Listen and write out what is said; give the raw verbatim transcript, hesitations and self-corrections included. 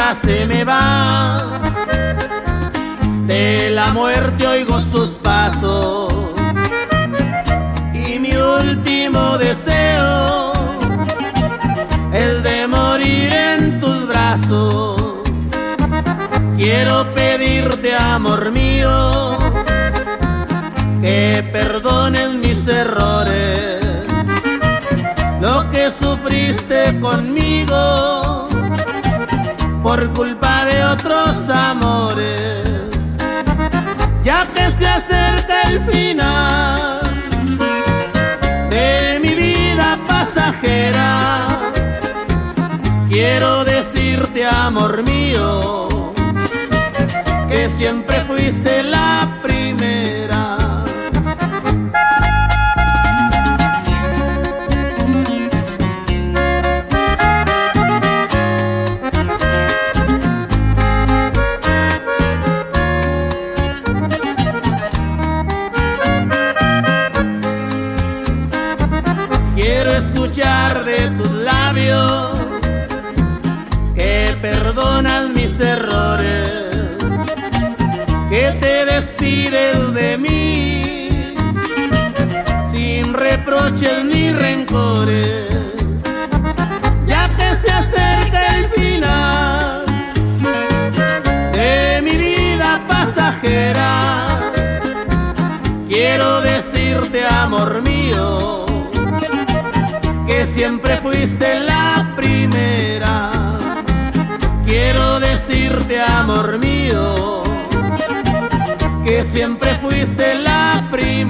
ya se me va. De la muerte oigo sus pasos y mi último deseo es de morir en tus brazos. Quiero pedirte, amor mío, que perdones mis errores, lo que sufriste conmigo por culpa de otros amores. Ya que se acerca el final de mi vida pasajera, quiero decirte, amor mío, que siempre fuiste la primera. Quiero escuchar de tus labios que perdonas mis errores, que te despides de mí sin reproches ni rencores. Ya que se acerca el final de mi vida pasajera, quiero decirte, amor mío, que siempre fuiste la primera. Quiero decirte, amor mío, que siempre fuiste la primera.